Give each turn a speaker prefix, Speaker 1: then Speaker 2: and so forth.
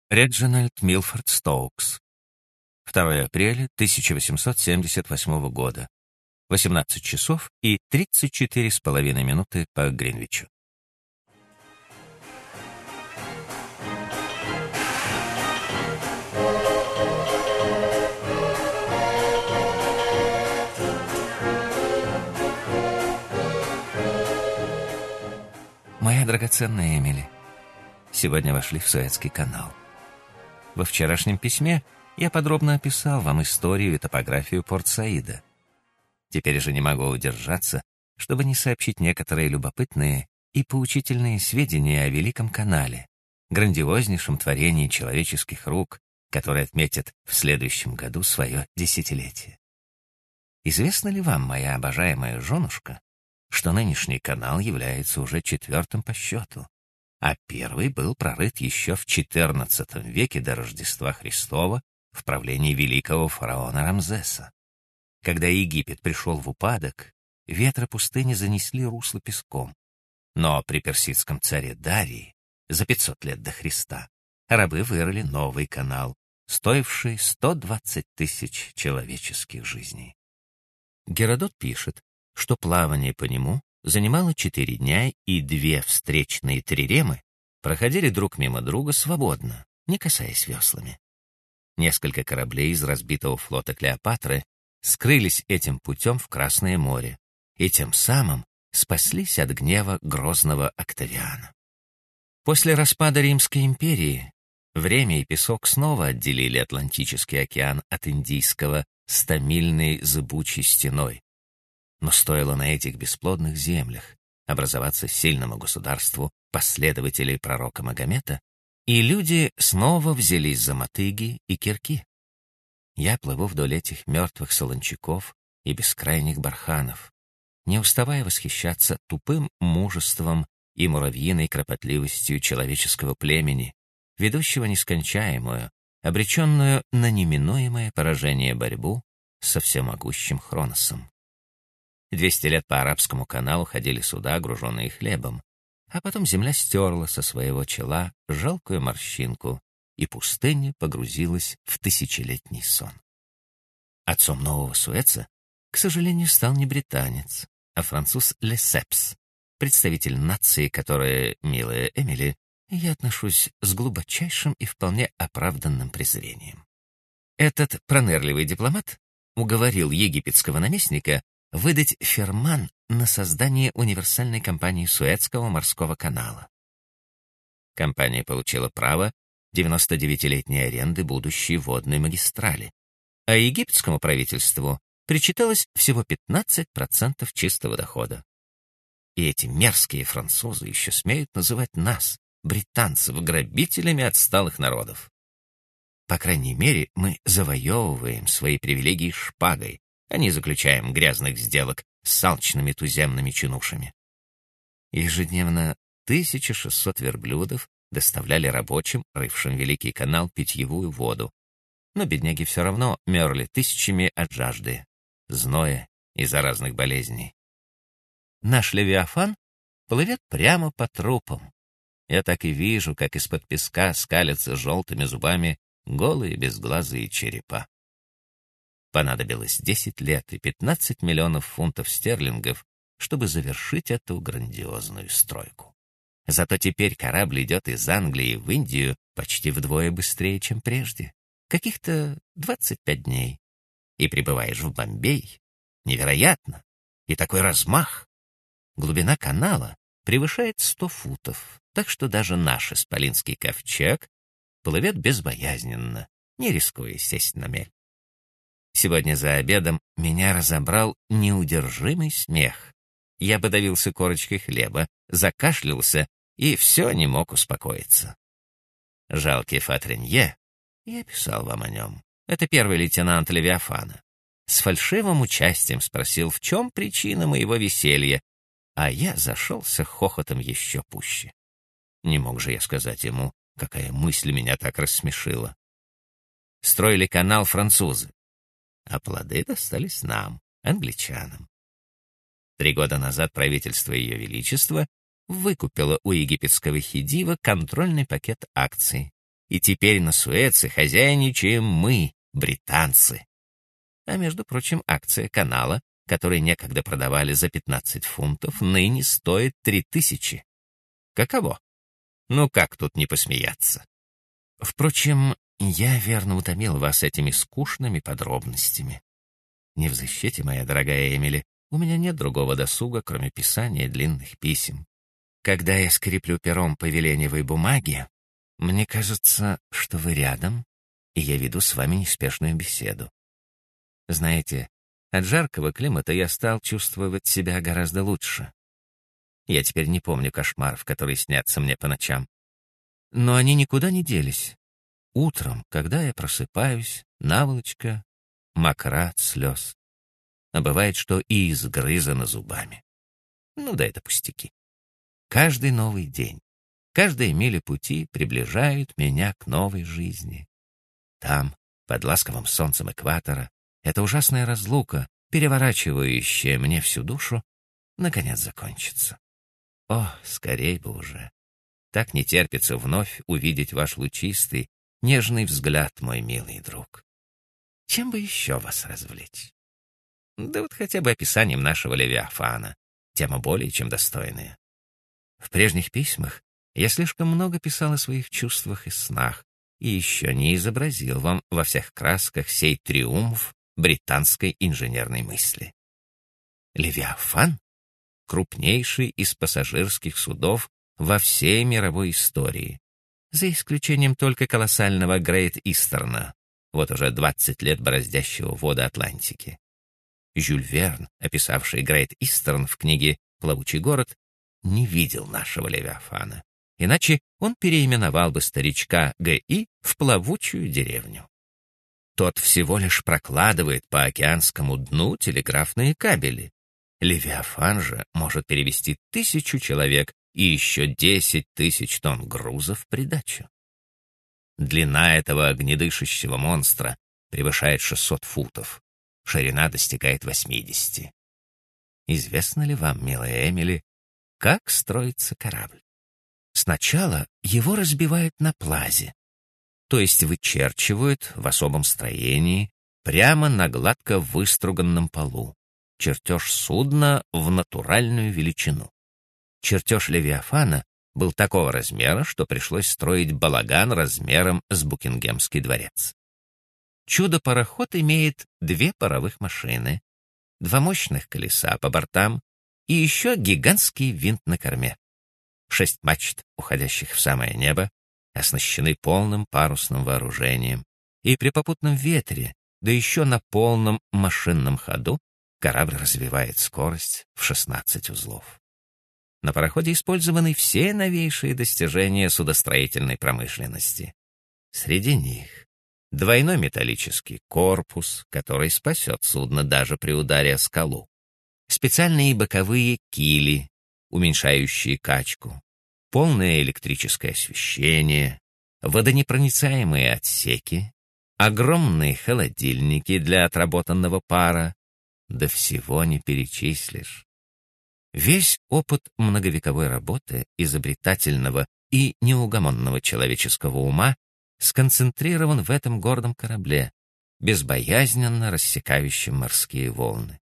Speaker 1: Реджинальд Милфорд Стоукс. 2 апреля 1878 года. 18 часов и 34,5 по Гринвичу. Моя драгоценная Эмили, сегодня вошли в Суэцкий канал. Во вчерашнем письме я подробно описал вам историю и топографию Порт-Саида. Теперь же не могу удержаться, чтобы не сообщить некоторые любопытные и поучительные сведения о Великом канале, грандиознейшем творении человеческих рук, который отметит в следующем году свое десятилетие. Известно ли вам, моя обожаемая женушка, что нынешний канал является уже 4-м по счету, а первый был прорыт еще в XIV веке до Рождества Христова в правлении великого фараона Рамзеса. Когда Египет пришел в упадок, ветры пустыни занесли русло песком. Но при персидском царе Дарии за 500 лет до Христа рабы вырыли новый канал, стоивший 120 тысяч человеческих жизней. Геродот пишет, что плавание по нему занимало 4 дня, и 2 встречные триремы проходили друг мимо друга свободно, не касаясь веслами. Несколько кораблей из разбитого флота Клеопатры скрылись этим путем в Красное море и тем самым спаслись от гнева грозного Октавиана. После распада Римской империи время и песок снова отделили Атлантический океан от Индийского 100-мильной зыбучей стеной. Но стоило на этих бесплодных землях образоваться сильному государству последователей пророка Магомета, и люди снова взялись за мотыги и кирки. Я плыву вдоль этих мертвых солончаков и бескрайних барханов, не уставая восхищаться тупым мужеством и муравьиной кропотливостью человеческого племени, ведущего нескончаемую, обреченную на неминуемое поражение борьбу со всемогущим Хроносом. 200 лет по Арабскому каналу ходили суда, груженные хлебом, а потом земля стерла со своего чела жалкую морщинку, и пустыня погрузилась в тысячелетний сон. Отцом нового Суэца, к сожалению, стал не британец, а француз Лесепс, представитель нации, которой, милая Эмили, я отношусь с глубочайшим и вполне оправданным презрением. Этот пронырливый дипломат уговорил египетского наместника выдать ферман на создание универсальной компании Суэцкого морского канала. Компания получила право 99-летней аренды будущей водной магистрали, а египетскому правительству причиталось всего 15% чистого дохода. И эти мерзкие французы еще смеют называть нас, британцев, грабителями отсталых народов. По крайней мере, мы завоевываем свои привилегии шпагой, а не заключаем грязных сделок с алчными туземными чинушами. Ежедневно 1600 верблюдов доставляли рабочим, рывшим Великий канал, питьевую воду, но бедняги все равно мерли тысячами от жажды, зноя и заразных болезней. Наш Левиафан плывет прямо по трупам. Я так и вижу, как из-под песка скалятся желтыми зубами голые безглазые черепа. Понадобилось 10 лет и 15 миллионов фунтов стерлингов, чтобы завершить эту грандиозную стройку. Зато теперь корабль идет из Англии в Индию почти вдвое быстрее, чем прежде. Каких-то 25 дней. И прибываешь в Бомбей. Невероятно! И такой размах! Глубина канала превышает 100 футов, так что даже наш исполинский ковчег плывет безбоязненно, не рискуя сесть на мель. Сегодня за обедом меня разобрал неудержимый смех. Я подавился корочкой хлеба, закашлялся и все не мог успокоиться. Жалкий Фатренье, я писал вам о нем, это первый лейтенант Левиафана, с фальшивым участием спросил, в чем причина моего веселья, а я зашелся хохотом еще пуще. Не мог же я сказать ему, какая мысль меня так рассмешила. Строили канал французы, а плоды достались нам, англичанам. 3 года назад правительство Ее Величества выкупило у египетского хидива контрольный пакет акций, И теперь на Суэце хозяйничаем мы, британцы. А между прочим, акция канала, который некогда продавали за 15 фунтов, ныне стоит 3000. Каково? Ну как тут не посмеяться? Впрочем, я верно утомил вас этими скучными подробностями. Не в защите, моя дорогая Эмили, у меня нет другого досуга, кроме писания длинных писем. Когда я скреплю пером по веленевой бумаге, мне кажется, что вы рядом, и я веду с вами неспешную беседу. Знаете, от жаркого климата я стал чувствовать себя гораздо лучше. Я теперь не помню кошмаров, которые снятся мне по ночам. Но они никуда не делись. Утром, когда я просыпаюсь, наволочка мокра от слез. А бывает, что и изгрызана зубами. Ну да это пустяки. Каждый новый день, каждая миля пути приближают меня к новой жизни. Там, под ласковым солнцем экватора, эта ужасная разлука, переворачивающая мне всю душу, наконец закончится. О, скорей бы уже. Так не терпится вновь увидеть ваш лучистый, нежный взгляд, мой милый друг. Чем бы еще вас развлечь? Да вот хотя бы описанием нашего Левиафана. Тема более чем достойная. В прежних письмах я слишком много писал о своих чувствах и снах, и еще не изобразил вам во всех красках сей триумф британской инженерной мысли. Левиафан — крупнейший из пассажирских судов во всей мировой истории, за исключением только колоссального Грейт Истерна, вот уже 20 лет бороздящего воды Атлантики. Жюль Верн, описавший Грейт Истерн в книге «Плавучий город», не видел нашего Левиафана, иначе он переименовал бы старичка Г.И. в плавучую деревню. Тот всего лишь прокладывает по океанскому дну телеграфные кабели. Левиафан же может перевести 1000 человек и еще 10 000 тонн грузов в придачу. Длина этого огнедышащего монстра превышает 600 футов, ширина достигает 80. Известно ли вам, милая Эмили, как строится корабль? Сначала его разбивают на плазе, то есть вычерчивают в особом строении прямо на гладко выструганном полу, чертеж судна в натуральную величину. Чертеж Левиафана был такого размера, что пришлось строить балаган размером с Букингемский дворец. Чудо-пароход имеет 2 паровых машины, 2 мощных колеса по бортам и еще гигантский винт на корме. 6 мачт, уходящих в самое небо, оснащены полным парусным вооружением, и при попутном ветре, да еще на полном машинном ходу, корабль развивает скорость в 16 узлов. На пароходе использованы все новейшие достижения судостроительной промышленности. Среди них двойной металлический корпус, который спасет судно даже при ударе о скалу, специальные боковые кили, уменьшающие качку, полное электрическое освещение, водонепроницаемые отсеки, огромные холодильники для отработанного пара, да всего не перечислишь. Весь опыт многовековой работы изобретательного и неугомонного человеческого ума сконцентрирован в этом гордом корабле, безбоязненно рассекающем морские волны.